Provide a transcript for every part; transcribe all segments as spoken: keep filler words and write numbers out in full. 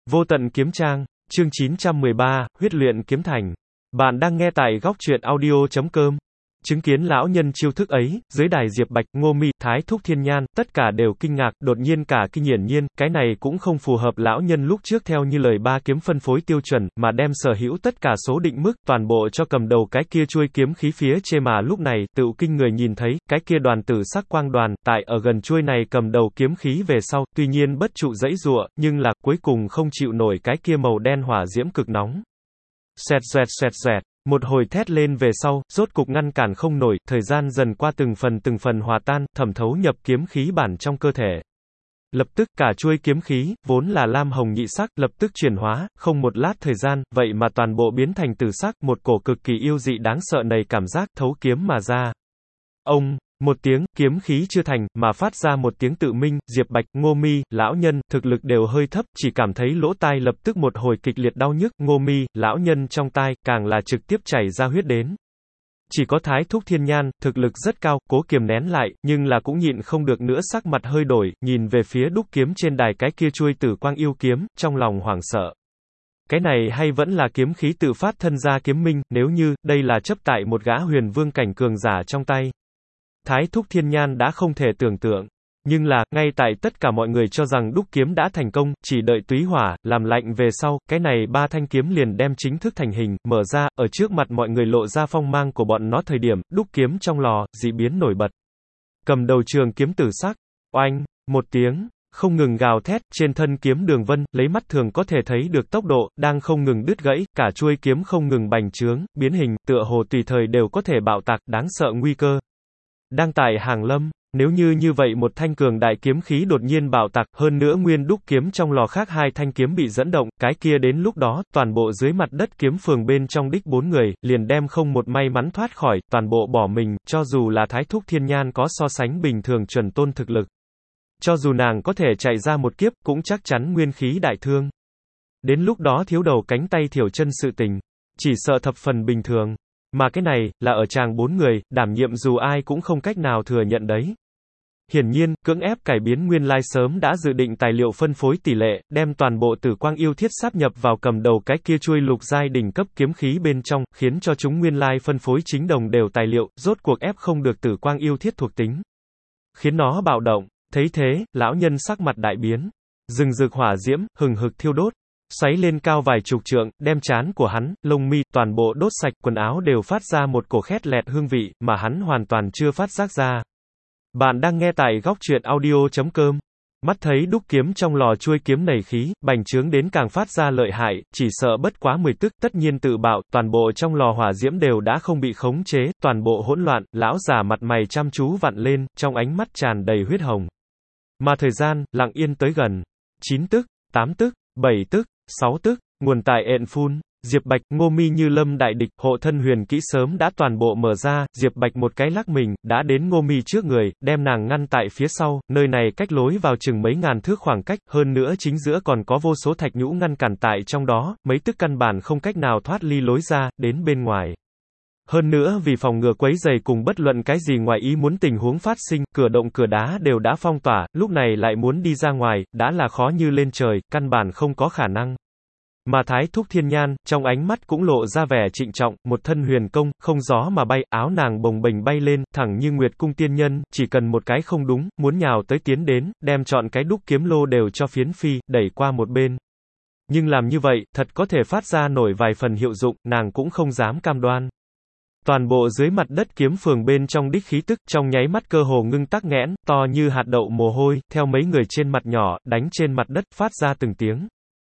Vô tận kiếm trang, chương chín trăm mười ba, huyết luyện kiếm thành. Bạn đang nghe tại góc truyện audio chấm com. Chứng kiến lão nhân chiêu thức ấy, dưới đài Diệp Bạch, Ngô Mi, Thái Thúc Thiên Nhan, tất cả đều kinh ngạc, đột nhiên cả kinh hiển nhiên, cái này cũng không phù hợp lão nhân lúc trước theo như lời ba kiếm phân phối tiêu chuẩn, mà đem sở hữu tất cả số định mức, toàn bộ cho cầm đầu cái kia chuôi kiếm khí phía trên mà lúc này, tựu kinh người nhìn thấy, cái kia đoàn tử sắc quang đoàn, tại ở gần chuôi này cầm đầu kiếm khí về sau, tuy nhiên bất trụ dãy dụa, nhưng là, cuối cùng không chịu nổi cái kia màu đen hỏa diễm cực nóng. Xoẹt xoẹt xoẹt xoẹt. Một hồi thét lên về sau, rốt cục ngăn cản không nổi, thời gian dần qua từng phần từng phần hòa tan, thẩm thấu nhập kiếm khí bản trong cơ thể. Lập tức, cả chuôi kiếm khí, vốn là lam hồng nhị sắc, lập tức chuyển hóa, không một lát thời gian, vậy mà toàn bộ biến thành tử sắc, một cổ cực kỳ yêu dị đáng sợ nầy cảm giác, thấu kiếm mà ra. Ông, một tiếng, kiếm khí chưa thành, mà phát ra một tiếng tự minh, Diệp Bạch, Ngô Mi, lão nhân, thực lực đều hơi thấp, chỉ cảm thấy lỗ tai lập tức một hồi kịch liệt đau nhức, Ngô Mi, lão nhân trong tai, càng là trực tiếp chảy ra huyết đến. Chỉ có Thái Thúc Thiên Nhan, thực lực rất cao, cố kiềm nén lại, nhưng là cũng nhịn không được nữa sắc mặt hơi đổi, nhìn về phía đúc kiếm trên đài cái kia chuôi tử quang yêu kiếm, trong lòng hoảng sợ. Cái này hay vẫn là kiếm khí tự phát thân ra kiếm minh, nếu như, đây là chấp tại một gã huyền vương cảnh cường giả trong tay. Thái Thúc Thiên Nhan đã không thể tưởng tượng. Nhưng là, ngay tại tất cả mọi người cho rằng đúc kiếm đã thành công, chỉ đợi túy hỏa, làm lạnh về sau, cái này ba thanh kiếm liền đem chính thức thành hình, mở ra, ở trước mặt mọi người lộ ra phong mang của bọn nó thời điểm, đúc kiếm trong lò, dị biến nổi bật. Cầm đầu trường kiếm tử sắc, oanh, một tiếng, không ngừng gào thét, trên thân kiếm đường vân, lấy mắt thường có thể thấy được tốc độ, đang không ngừng đứt gãy, cả chuôi kiếm không ngừng bành trướng, biến hình, tựa hồ tùy thời đều có thể bạo tạc, đáng sợ nguy cơ. Đang tại hàng lâm, nếu như như vậy một thanh cường đại kiếm khí đột nhiên bạo tạc, hơn nữa nguyên đúc kiếm trong lò khác hai thanh kiếm bị dẫn động, cái kia đến lúc đó, toàn bộ dưới mặt đất kiếm phường bên trong đích bốn người, liền đem không một may mắn thoát khỏi, toàn bộ bỏ mình, cho dù là Thái Thúc Thiên Nhan có so sánh bình thường chuẩn tôn thực lực. Cho dù nàng có thể chạy ra một kiếp, cũng chắc chắn nguyên khí đại thương. Đến lúc đó thiếu đầu cánh tay thiểu chân sự tình, chỉ sợ thập phần bình thường. Mà cái này, là ở tràng bốn người, đảm nhiệm dù ai cũng không cách nào thừa nhận đấy. Hiển nhiên, cưỡng ép cải biến nguyên lai sớm đã dự định tài liệu phân phối tỷ lệ, đem toàn bộ tử quang yêu thiết sáp nhập vào cầm đầu cái kia chuôi lục giai đỉnh cấp kiếm khí bên trong, khiến cho chúng nguyên lai phân phối chính đồng đều tài liệu, rốt cuộc ép không được tử quang yêu thiết thuộc tính. Khiến nó bạo động. Thấy thế, lão nhân sắc mặt đại biến. Rừng rực hỏa diễm, hừng hực thiêu đốt. Xoáy lên cao vài chục trượng, đem trán của hắn, lông mi, toàn bộ đốt sạch, quần áo đều phát ra một cổ khét lẹt hương vị, mà hắn hoàn toàn chưa phát giác ra. Bạn đang nghe tại góc truyện audio chấm com. Mắt thấy đúc kiếm trong lò chuôi kiếm nảy khí, bành trướng đến càng phát ra lợi hại, chỉ sợ bất quá mười tức, tất nhiên tự bạo, toàn bộ trong lò hỏa diễm đều đã không bị khống chế, toàn bộ hỗn loạn, lão già mặt mày chăm chú vặn lên, trong ánh mắt tràn đầy huyết hồng. Mà thời gian, lặng yên tới gần. chín tức, tám tức, bảy tức, sáu tức, nguồn tài ẹn phun, Diệp Bạch, Ngô Mi như lâm đại địch, hộ thân huyền kỹ sớm đã toàn bộ mở ra, Diệp Bạch một cái lắc mình, đã đến Ngô Mi trước người, đem nàng ngăn tại phía sau, nơi này cách lối vào chừng mấy ngàn thước khoảng cách, hơn nữa chính giữa còn có vô số thạch nhũ ngăn cản tại trong đó, mấy tức căn bản không cách nào thoát ly lối ra, đến bên ngoài. Hơn nữa vì phòng ngừa quấy rầy cùng bất luận cái gì ngoài ý muốn tình huống phát sinh, cửa động cửa đá đều đã phong tỏa, lúc này lại muốn đi ra ngoài, đã là khó như lên trời, căn bản không có khả năng. Mà Thái Thúc Thiên Nhan, trong ánh mắt cũng lộ ra vẻ trịnh trọng, một thân huyền công, không gió mà bay, áo nàng bồng bềnh bay lên, thẳng như nguyệt cung tiên nhân, chỉ cần một cái không đúng, muốn nhào tới tiến đến, đem chọn cái đúc kiếm lô đều cho phiến phi, đẩy qua một bên. Nhưng làm như vậy, thật có thể phát ra nổi vài phần hiệu dụng, nàng cũng không dám cam đoan. Toàn bộ dưới mặt đất kiếm phường bên trong đích khí tức, trong nháy mắt cơ hồ ngưng tắc nghẽn, to như hạt đậu mồ hôi, theo mấy người trên mặt nhỏ, đánh trên mặt đất, phát ra từng tiếng.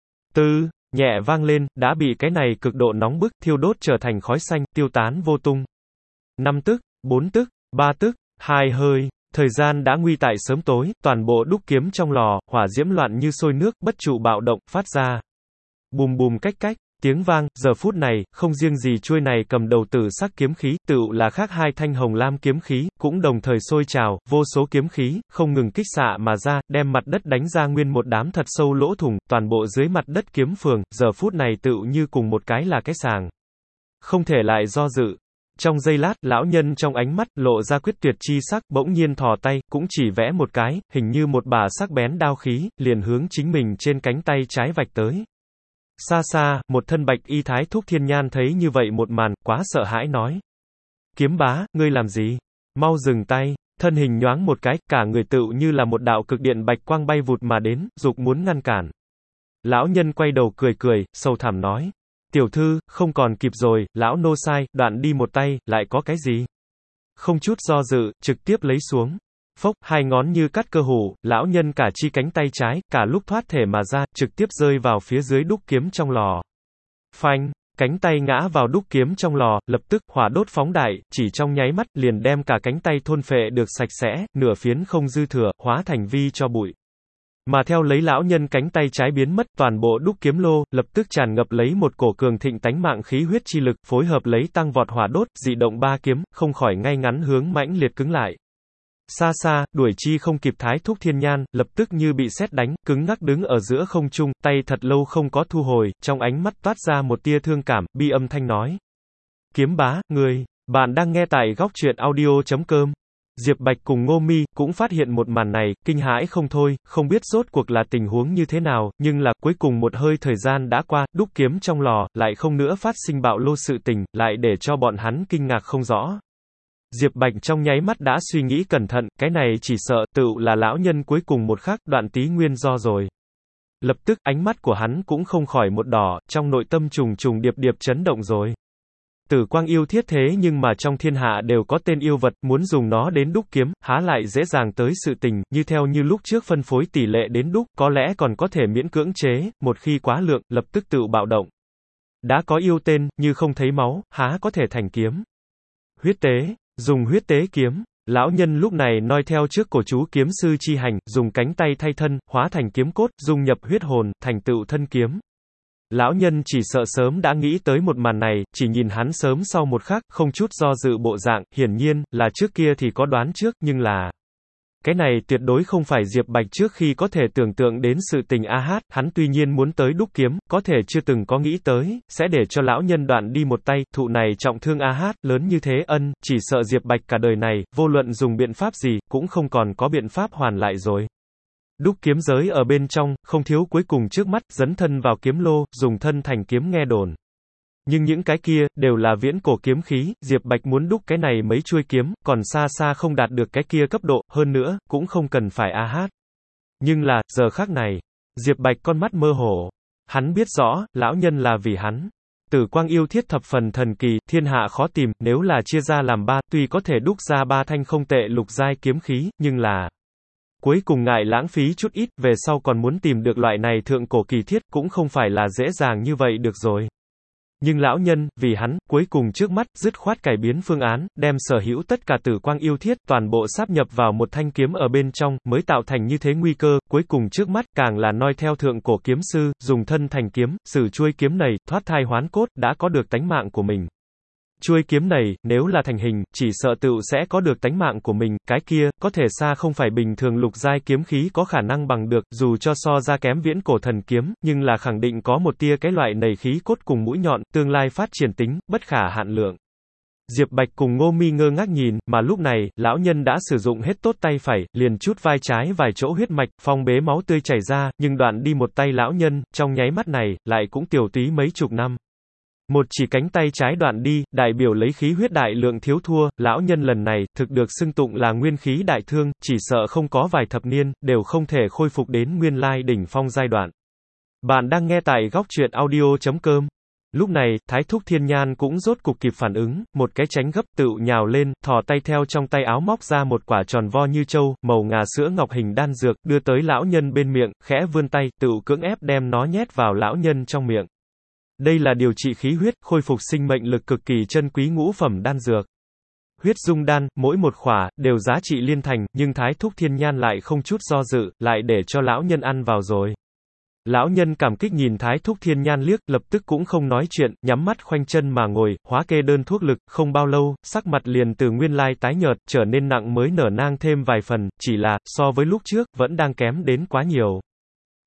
Tư, nhẹ vang lên, đã bị cái này cực độ nóng bức, thiêu đốt trở thành khói xanh, tiêu tán vô tung. Năm tức, bốn tức, ba tức, hai hơi, thời gian đã nguy tại sớm tối, toàn bộ đúc kiếm trong lò, hỏa diễm loạn như sôi nước, bất trụ bạo động, phát ra. Bùm bùm cách cách. Tiếng vang, giờ phút này, không riêng gì chuôi này cầm đầu tử sắc kiếm khí, tựu là khác hai thanh hồng lam kiếm khí, cũng đồng thời sôi trào, vô số kiếm khí, không ngừng kích xạ mà ra, đem mặt đất đánh ra nguyên một đám thật sâu lỗ thủng, toàn bộ dưới mặt đất kiếm phường, giờ phút này tựu như cùng một cái là cái sàng. Không thể lại do dự. Trong giây lát, lão nhân trong ánh mắt, lộ ra quyết tuyệt chi sắc, bỗng nhiên thò tay, cũng chỉ vẽ một cái, hình như một bả sắc bén đao khí, liền hướng chính mình trên cánh tay trái vạch tới. Xa xa, một thân bạch y Thái Thúc Thiên Nhan thấy như vậy một màn, quá sợ hãi nói. Kiếm bá, ngươi làm gì? Mau dừng tay. Thân hình nhoáng một cái, cả người tựu như là một đạo cực điện bạch quang bay vụt mà đến, dục muốn ngăn cản. Lão nhân quay đầu cười cười, sầu thảm nói. Tiểu thư, không còn kịp rồi, lão nô sai, đoạn đi một tay, lại có cái gì? Không chút do dự, trực tiếp lấy xuống. Phốc, hai ngón như cắt cơ hủ, lão nhân cả chi cánh tay trái, cả lúc thoát thể mà ra, trực tiếp rơi vào phía dưới đúc kiếm trong lò. Phanh, cánh tay ngã vào đúc kiếm trong lò, lập tức, hỏa đốt phóng đại, chỉ trong nháy mắt, liền đem cả cánh tay thôn phệ được sạch sẽ, nửa phiến không dư thừa, hóa thành vi cho bụi. Mà theo lấy lão nhân cánh tay trái biến mất, toàn bộ đúc kiếm lô, lập tức tràn ngập lấy một cổ cường thịnh tánh mạng khí huyết chi lực, phối hợp lấy tăng vọt hỏa đốt, dị động ba kiếm, không khỏi ngay ngắn hướng mãnh liệt cứng lại. Xa xa, đuổi chi không kịp Thái Thúc Thiên Nhan, lập tức như bị sét đánh, cứng ngắc đứng ở giữa không trung, tay thật lâu không có thu hồi, trong ánh mắt toát ra một tia thương cảm, bi âm thanh nói. Kiếm bá, ngươi, bạn đang nghe tại góc truyện audio chấm com. Diệp Bạch cùng Ngô Mi cũng phát hiện một màn này, kinh hãi không thôi, không biết rốt cuộc là tình huống như thế nào, nhưng là cuối cùng một hơi thời gian đã qua, đúc kiếm trong lò, lại không nữa phát sinh bạo lô sự tình, lại để cho bọn hắn kinh ngạc không rõ. Diệp Bạch trong nháy mắt đã suy nghĩ cẩn thận, cái này chỉ sợ, tựu là lão nhân cuối cùng một khắc, đoạn tí nguyên do rồi. Lập tức, ánh mắt của hắn cũng không khỏi một đỏ, trong nội tâm trùng trùng điệp điệp chấn động rồi. Tử quang yêu thiết thế nhưng mà trong thiên hạ đều có tên yêu vật, muốn dùng nó đến đúc kiếm, há lại dễ dàng tới sự tình, như theo như lúc trước phân phối tỷ lệ đến đúc, có lẽ còn có thể miễn cưỡng chế, một khi quá lượng, lập tức tự bạo động. Đã có yêu tên, như không thấy máu, há có thể thành kiếm. Huyết tế, dùng huyết tế kiếm. Lão nhân lúc này noi theo trước cổ chú kiếm sư chi hành, dùng cánh tay thay thân, hóa thành kiếm cốt, dung nhập huyết hồn, thành tựu thân kiếm. Lão nhân chỉ sợ sớm đã nghĩ tới một màn này, chỉ nhìn hắn sớm sau một khắc, không chút do dự bộ dạng, hiển nhiên, là trước kia thì có đoán trước, nhưng là... Cái này tuyệt đối không phải Diệp Bạch trước khi có thể tưởng tượng đến sự tình a hát, hắn tuy nhiên muốn tới đúc kiếm, có thể chưa từng có nghĩ tới, sẽ để cho lão nhân đoạn đi một tay, thụ này trọng thương a hát, lớn như thế ân, chỉ sợ Diệp Bạch cả đời này, vô luận dùng biện pháp gì, cũng không còn có biện pháp hoàn lại rồi. Đúc kiếm giới ở bên trong, không thiếu cuối cùng trước mắt, dấn thân vào kiếm lô, dùng thân thành kiếm nghe đồn. Nhưng những cái kia, đều là viễn cổ kiếm khí, Diệp Bạch muốn đúc cái này mấy chuôi kiếm, còn xa xa không đạt được cái kia cấp độ, hơn nữa, cũng không cần phải a hát. Nhưng là, giờ khắc này, Diệp Bạch con mắt mơ hồ. Hắn biết rõ, lão nhân là vì hắn. Tử quang yêu thiết thập phần thần kỳ, thiên hạ khó tìm, nếu là chia ra làm ba, tuy có thể đúc ra ba thanh không tệ lục giai kiếm khí, nhưng là... Cuối cùng ngại lãng phí chút ít, về sau còn muốn tìm được loại này thượng cổ kỳ thiết, cũng không phải là dễ dàng như vậy được rồi. Nhưng lão nhân, vì hắn, cuối cùng trước mắt, dứt khoát cải biến phương án, đem sở hữu tất cả tử quang yêu thiết, toàn bộ sáp nhập vào một thanh kiếm ở bên trong, mới tạo thành như thế nguy cơ, cuối cùng trước mắt, càng là noi theo thượng cổ kiếm sư, dùng thân thành kiếm, sử chuôi kiếm này, thoát thai hoán cốt, đã có được tánh mạng của mình. Chuôi kiếm này, nếu là thành hình, chỉ sợ tựu sẽ có được tánh mạng của mình, cái kia, có thể xa không phải bình thường lục giai kiếm khí có khả năng bằng được, dù cho so ra kém viễn cổ thần kiếm, nhưng là khẳng định có một tia cái loại nầy khí cốt cùng mũi nhọn, tương lai phát triển tính, bất khả hạn lượng. Diệp Bạch cùng Ngô Mi ngơ ngác nhìn, mà lúc này, lão nhân đã sử dụng hết tốt tay phải, liền chút vai trái vài chỗ huyết mạch, phong bế máu tươi chảy ra, nhưng đoạn đi một tay lão nhân, trong nháy mắt này, lại cũng tiểu túy mấy chục năm. Một chỉ cánh tay trái đoạn đi, đại biểu lấy khí huyết đại lượng thiếu thua, lão nhân lần này, thực được xưng tụng là nguyên khí đại thương, chỉ sợ không có vài thập niên, đều không thể khôi phục đến nguyên lai đỉnh phong giai đoạn. Bạn đang nghe tại góc truyện audio chấm com. Lúc này, Thái Thúc Thiên Nhan cũng rốt cục kịp phản ứng, một cái tránh gấp tựu nhào lên, thò tay theo trong tay áo móc ra một quả tròn vo như châu, màu ngà sữa ngọc hình đan dược, đưa tới lão nhân bên miệng, khẽ vươn tay, tựu cưỡng ép đem nó nhét vào lão nhân trong miệng. Đây là điều trị khí huyết, khôi phục sinh mệnh lực cực kỳ chân quý ngũ phẩm đan dược. Huyết dung đan, mỗi một khỏa, đều giá trị liên thành, nhưng Thái Thúc Thiên Nhan lại không chút do dự, lại để cho lão nhân ăn vào rồi. Lão nhân cảm kích nhìn Thái Thúc Thiên Nhan liếc, lập tức cũng không nói chuyện, nhắm mắt khoanh chân mà ngồi, hóa kê đơn thuốc lực, không bao lâu, sắc mặt liền từ nguyên lai tái nhợt, trở nên nặng mới nở nang thêm vài phần, chỉ là, so với lúc trước, vẫn đang kém đến quá nhiều.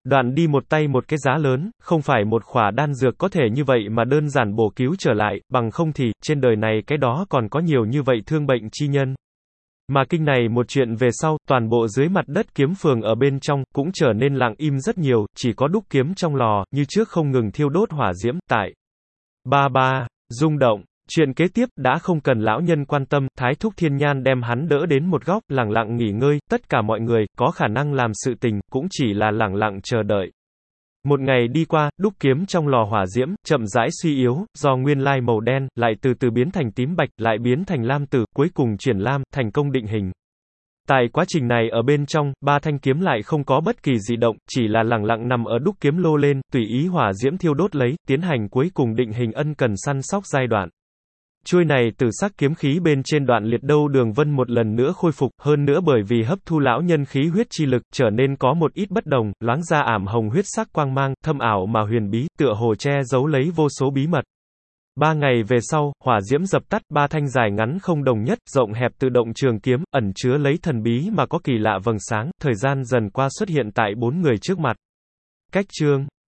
Đoạn đi một tay một cái giá lớn, không phải một khỏa đan dược có thể như vậy mà đơn giản bổ cứu trở lại, bằng không thì, trên đời này cái đó còn có nhiều như vậy thương bệnh chi nhân. Mà kinh này một chuyện về sau, toàn bộ dưới mặt đất kiếm phường ở bên trong, cũng trở nên lặng im rất nhiều, chỉ có đúc kiếm trong lò, như trước không ngừng thiêu đốt hỏa diễm, tại ba ba, rung động. Chuyện kế tiếp, đã không cần lão nhân quan tâm, Thái Thúc Thiên Nhan đem hắn đỡ đến một góc, lặng lặng nghỉ ngơi, tất cả mọi người, có khả năng làm sự tình, cũng chỉ là lặng lặng chờ đợi. Một ngày đi qua, đúc kiếm trong lò hỏa diễm, chậm rãi suy yếu, do nguyên lai màu đen, lại từ từ biến thành tím bạch, lại biến thành lam tử, cuối cùng chuyển lam, thành công định hình. Tại quá trình này ở bên trong, ba thanh kiếm lại không có bất kỳ dị động, chỉ là lặng lặng nằm ở đúc kiếm lô lên, tùy ý hỏa diễm thiêu đốt lấy, tiến hành cuối cùng định hình ân cần săn sóc giai đoạn. Chuôi này tử sắc kiếm khí bên trên đoạn liệt đâu đường vân một lần nữa khôi phục, hơn nữa bởi vì hấp thu lão nhân khí huyết chi lực, trở nên có một ít bất đồng, loáng ra ảm hồng huyết sắc quang mang, thâm ảo mà huyền bí, tựa hồ che giấu lấy vô số bí mật. Ba ngày về sau, hỏa diễm dập tắt, ba thanh dài ngắn không đồng nhất, rộng hẹp tự động trường kiếm, ẩn chứa lấy thần bí mà có kỳ lạ vầng sáng, thời gian dần qua xuất hiện tại bốn người trước mặt. Cách chương